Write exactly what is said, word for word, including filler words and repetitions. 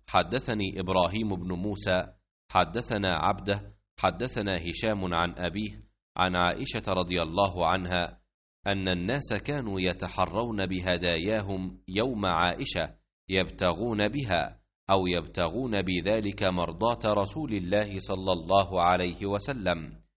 حدثني إبراهيم بن موسى حدثنا عبده حدثنا هشام عن أبيه عن عائشة رضي الله عنها أن الناس كانوا يتحرون بهداياهم يوم عائشة يبتغون بها أو يبتغون بذلك مرضاة رسول الله صلى الله عليه وسلم،